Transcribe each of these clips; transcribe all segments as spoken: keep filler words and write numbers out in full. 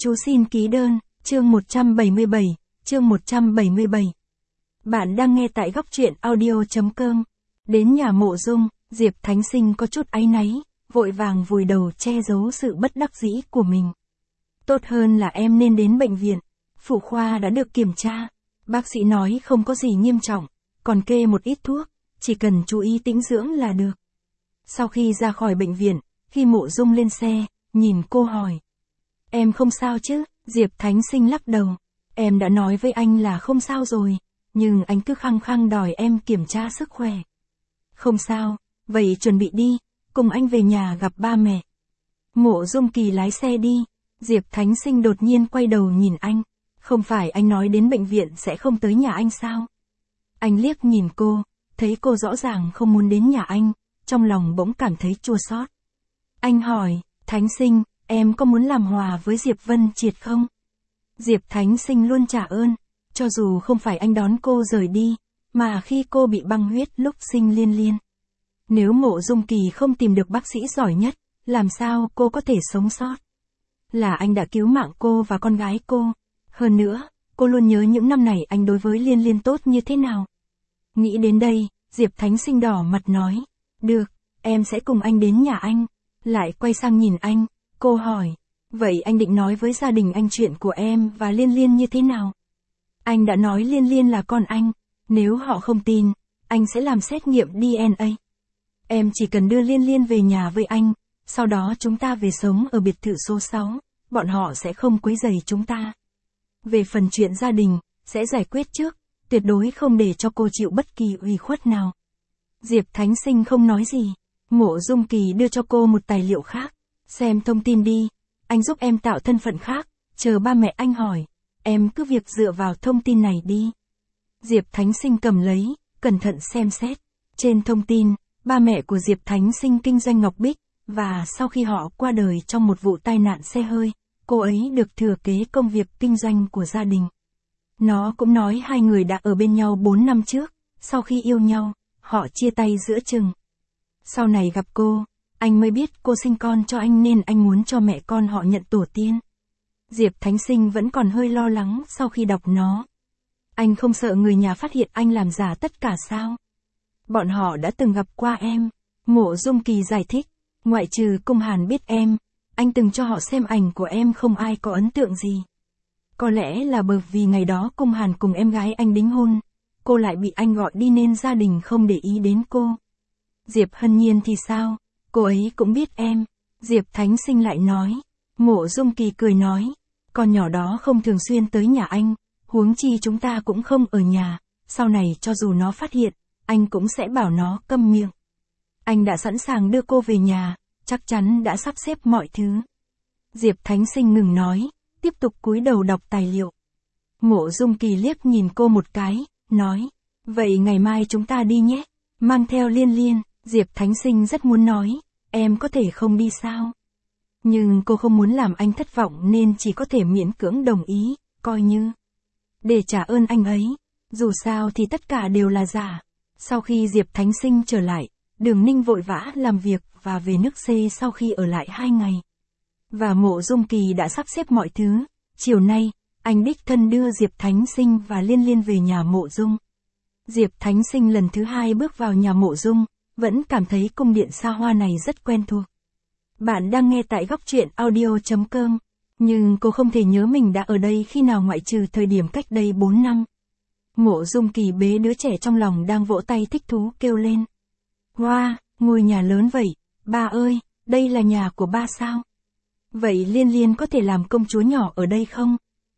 Chú xin ký đơn, chương một trăm bảy mươi bảy, chương một trăm bảy mươi bảy. Bạn đang nghe tại góc truyện audio chấm com. Đến nhà Mộ Dung, Diệp Thánh Sinh có chút áy náy, vội vàng vùi đầu che giấu sự bất đắc dĩ của mình. Tốt hơn là em nên đến bệnh viện. Phụ khoa đã được kiểm tra. Bác sĩ nói không có gì nghiêm trọng, còn kê một ít thuốc, chỉ cần chú ý tĩnh dưỡng là được. Sau khi ra khỏi bệnh viện, khi Mộ Dung lên xe, nhìn cô hỏi. Em không sao chứ? Diệp Thánh Sinh lắc đầu. Em đã nói với anh là không sao rồi, nhưng anh cứ khăng khăng đòi em kiểm tra sức khỏe. Không sao, vậy chuẩn bị đi, cùng anh về nhà gặp ba mẹ. Mộ Dung Kỳ lái xe đi, Diệp Thánh Sinh đột nhiên quay đầu nhìn anh. Không phải anh nói đến bệnh viện sẽ không tới nhà anh sao? Anh liếc nhìn cô, thấy cô rõ ràng không muốn đến nhà anh, trong lòng bỗng cảm thấy chua xót. Anh hỏi, Thánh Sinh, em có muốn làm hòa với Diệp Vân Triệt không? Diệp Thánh Sinh luôn trả ơn, cho dù không phải anh đón cô rời đi, mà khi cô bị băng huyết lúc sinh Liên Liên. Nếu Mộ Dung Kỳ không tìm được bác sĩ giỏi nhất, làm sao cô có thể sống sót? Là anh đã cứu mạng cô và con gái cô. Hơn nữa, cô luôn nhớ những năm này anh đối với Liên Liên tốt như thế nào. Nghĩ đến đây, Diệp Thánh Sinh đỏ mặt nói, được, em sẽ cùng anh đến nhà anh. Lại quay sang nhìn anh, cô hỏi, vậy anh định nói với gia đình anh chuyện của em và Liên Liên như thế nào? Anh đã nói Liên Liên là con anh, nếu họ không tin, anh sẽ làm xét nghiệm đê en a. Em chỉ cần đưa Liên Liên về nhà với anh, sau đó chúng ta về sống ở biệt thự số sáu, bọn họ sẽ không quấy rầy chúng ta. Về phần chuyện gia đình, sẽ giải quyết trước, tuyệt đối không để cho cô chịu bất kỳ ủy khuất nào. Diệp Thánh Sinh không nói gì, Mộ Dung Kỳ đưa cho cô một tài liệu khác, xem thông tin đi, anh giúp em tạo thân phận khác, chờ ba mẹ anh hỏi, em cứ việc dựa vào thông tin này đi. Diệp Thánh Sinh cầm lấy, cẩn thận xem xét, trên thông tin, ba mẹ của Diệp Thánh Sinh kinh doanh ngọc bích, và sau khi họ qua đời trong một vụ tai nạn xe hơi, cô ấy được thừa kế công việc kinh doanh của gia đình. Nó cũng nói hai người đã ở bên nhau bốn năm trước, sau khi yêu nhau, họ chia tay giữa chừng. Sau này gặp cô, anh mới biết cô sinh con cho anh nên anh muốn cho mẹ con họ nhận tổ tiên. Diệp Thánh Sinh vẫn còn hơi lo lắng sau khi đọc nó. Anh không sợ người nhà phát hiện anh làm giả tất cả sao? Bọn họ đã từng gặp qua em. Mộ Dung Kỳ giải thích, ngoại trừ Cung Hàn biết em, anh từng cho họ xem ảnh của em không ai có ấn tượng gì. Có lẽ là bởi vì ngày đó Cung Hàn cùng em gái anh đính hôn, cô lại bị anh gọi đi nên gia đình không để ý đến cô. Diệp Hân Nhiên thì sao? Cô ấy cũng biết em. Diệp Thánh Sinh lại nói. Mộ Dung Kỳ cười nói, con nhỏ đó không thường xuyên tới nhà anh, huống chi chúng ta cũng không ở nhà, sau này cho dù nó phát hiện, anh cũng sẽ bảo nó câm miệng. Anh đã sẵn sàng đưa cô về nhà, chắc chắn đã sắp xếp mọi thứ. Diệp Thánh Sinh ngừng nói, tiếp tục cúi đầu đọc tài liệu. Mộ Dung Kỳ liếc nhìn cô một cái, nói, vậy ngày mai chúng ta đi nhé, mang theo Liên Liên. Diệp Thánh Sinh rất muốn nói, em có thể không đi sao? Nhưng cô không muốn làm anh thất vọng nên chỉ có thể miễn cưỡng đồng ý, coi như để trả ơn anh ấy. Dù sao thì tất cả đều là giả. Sau khi Diệp Thánh Sinh trở lại, Đường Ninh vội vã làm việc và về nước C sau khi ở lại hai ngày. Và Mộ Dung Kỳ đã sắp xếp mọi thứ. Chiều nay, anh đích thân đưa Diệp Thánh Sinh và Liên Liên về nhà Mộ Dung. Diệp Thánh Sinh lần thứ hai bước vào nhà Mộ Dung, vẫn cảm thấy cung điện xa hoa này rất quen thuộc. Bạn đang nghe tại góc truyện audio chấm com, nhưng cô không thể nhớ mình đã ở đây khi nào ngoại trừ thời điểm cách đây bốn năm. Mộ Dung Kỳ bế đứa trẻ trong lòng đang vỗ tay thích thú kêu lên. Wow, ngôi nhà lớn vậy, ba ơi, đây là nhà của ba sao? Vậy Liên Liên có thể làm công chúa nhỏ ở đây không?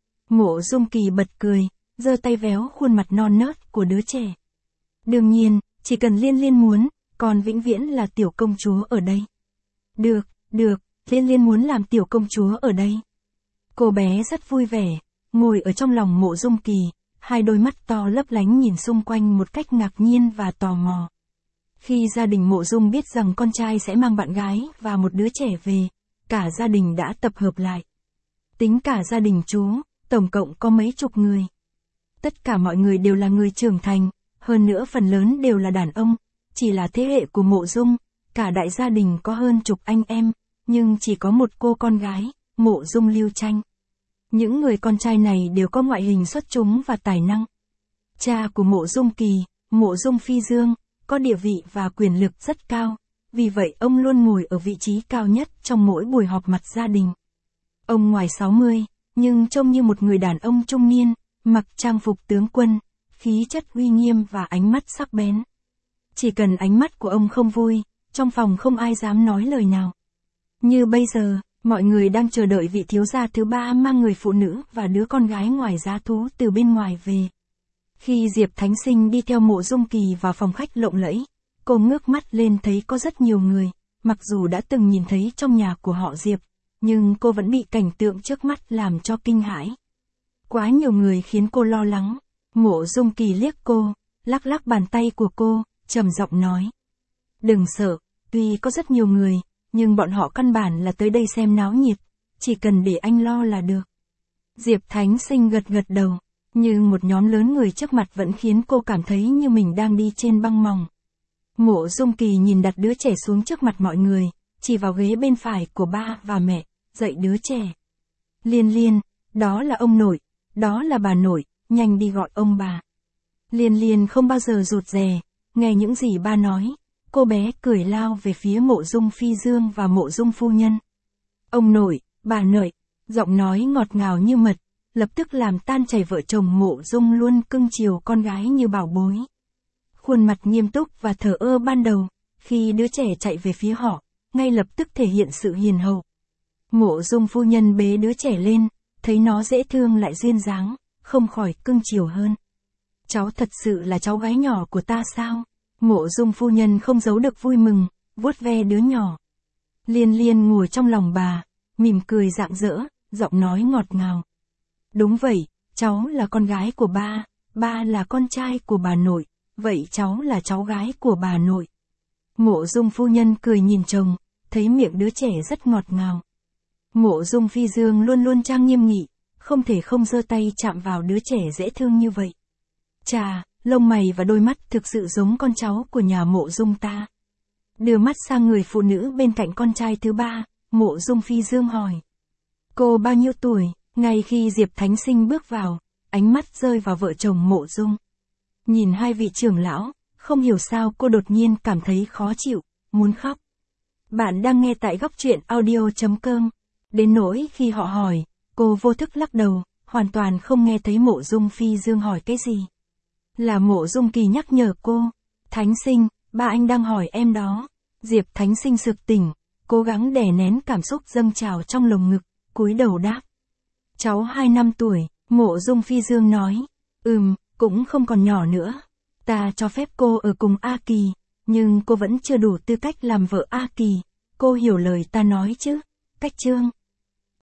Mộ Dung Kỳ bật cười, giơ tay véo khuôn mặt non nớt của đứa trẻ. Đương nhiên, chỉ cần Liên Liên muốn, con vĩnh viễn là tiểu công chúa ở đây. Được, được, Liên Liên muốn làm tiểu công chúa ở đây. Cô bé rất vui vẻ, ngồi ở trong lòng Mộ Dung Kỳ, hai đôi mắt to lấp lánh nhìn xung quanh một cách ngạc nhiên và tò mò. Khi gia đình Mộ Dung biết rằng con trai sẽ mang bạn gái và một đứa trẻ về, cả gia đình đã tập hợp lại. Tính cả gia đình chú, tổng cộng có mấy chục người. Tất cả mọi người đều là người trưởng thành, hơn nữa phần lớn đều là đàn ông, chỉ là thế hệ của Mộ Dung, cả đại gia đình có hơn chục anh em, nhưng chỉ có một cô con gái, Mộ Dung Lưu Tranh. Những người con trai này đều có ngoại hình xuất chúng và tài năng. Cha của Mộ Dung Kỳ, Mộ Dung Phi Dương, có địa vị và quyền lực rất cao, vì vậy ông luôn ngồi ở vị trí cao nhất trong mỗi buổi họp mặt gia đình. Ông ngoài sáu mươi, nhưng trông như một người đàn ông trung niên, mặc trang phục tướng quân, khí chất uy nghiêm và ánh mắt sắc bén. Chỉ cần ánh mắt của ông không vui, trong phòng không ai dám nói lời nào. Như bây giờ, mọi người đang chờ đợi vị thiếu gia thứ ba mang người phụ nữ và đứa con gái ngoài giá thú từ bên ngoài về. Khi Diệp Thánh Sinh đi theo Mộ Dung Kỳ vào phòng khách lộng lẫy, cô ngước mắt lên thấy có rất nhiều người, mặc dù đã từng nhìn thấy trong nhà của họ Diệp, nhưng cô vẫn bị cảnh tượng trước mắt làm cho kinh hãi. Quá nhiều người khiến cô lo lắng. Mộ Dung Kỳ liếc cô, lắc lắc bàn tay của cô, trầm giọng nói. Đừng sợ, tuy có rất nhiều người, nhưng bọn họ căn bản là tới đây xem náo nhiệt, chỉ cần để anh lo là được. Diệp Thánh Sinh gật gật đầu, nhưng một nhóm lớn người trước mặt vẫn khiến cô cảm thấy như mình đang đi trên băng mỏng. Mộ Dung Kỳ nhìn đặt đứa trẻ xuống trước mặt mọi người, chỉ vào ghế bên phải của ba và mẹ, dạy đứa trẻ. Liên Liên, đó là ông nội, đó là bà nội, nhanh đi gọi ông bà. Liên Liên không bao giờ rụt rè, nghe những gì ba nói, cô bé cười lao về phía Mộ Dung Phi Dương và Mộ Dung phu nhân. Ông nội, bà nội, giọng nói ngọt ngào như mật, lập tức làm tan chảy vợ chồng Mộ Dung luôn cưng chiều con gái như bảo bối. Khuôn mặt nghiêm túc và thờ ơ ban đầu, khi đứa trẻ chạy về phía họ, ngay lập tức thể hiện sự hiền hậu. Mộ Dung phu nhân bế đứa trẻ lên, thấy nó dễ thương lại duyên dáng, không khỏi cưng chiều hơn. Cháu thật sự là cháu gái nhỏ của ta sao? Mộ Dung phu nhân không giấu được vui mừng, vuốt ve đứa nhỏ. Liên Liên ngồi trong lòng bà, mỉm cười rạng rỡ, giọng nói ngọt ngào. Đúng vậy, cháu là con gái của ba, ba là con trai của bà nội, vậy cháu là cháu gái của bà nội. Mộ Dung phu nhân cười nhìn chồng, thấy miệng đứa trẻ rất ngọt ngào. Mộ Dung Phi Dương luôn luôn trang nghiêm nghị, không thể không giơ tay chạm vào đứa trẻ dễ thương như vậy. Chà, lông mày và đôi mắt thực sự giống con cháu của nhà Mộ Dung ta. Đưa mắt sang người phụ nữ bên cạnh con trai thứ ba, Mộ Dung Phi Dương hỏi. Cô bao nhiêu tuổi? Ngay khi Diệp Thánh Sinh bước vào, ánh mắt rơi vào vợ chồng Mộ Dung. Nhìn hai vị trưởng lão, không hiểu sao cô đột nhiên cảm thấy khó chịu, muốn khóc. Bạn đang nghe tại góc truyện audio chấm com. Đến nỗi khi họ hỏi, cô vô thức lắc đầu, hoàn toàn không nghe thấy Mộ Dung Phi Dương hỏi cái gì. Là Mộ Dung Kỳ nhắc nhở cô. Thánh Sinh, ba anh đang hỏi em đó. Diệp Thánh Sinh sực tỉnh, cố gắng đè nén cảm xúc dâng trào trong lồng ngực, cúi đầu đáp. Cháu hai năm tuổi, Mộ Dung Phi Dương nói. Ừm, cũng không còn nhỏ nữa. Ta cho phép cô ở cùng A Kỳ, nhưng cô vẫn chưa đủ tư cách làm vợ A Kỳ. Cô hiểu lời ta nói chứ? Cách chương.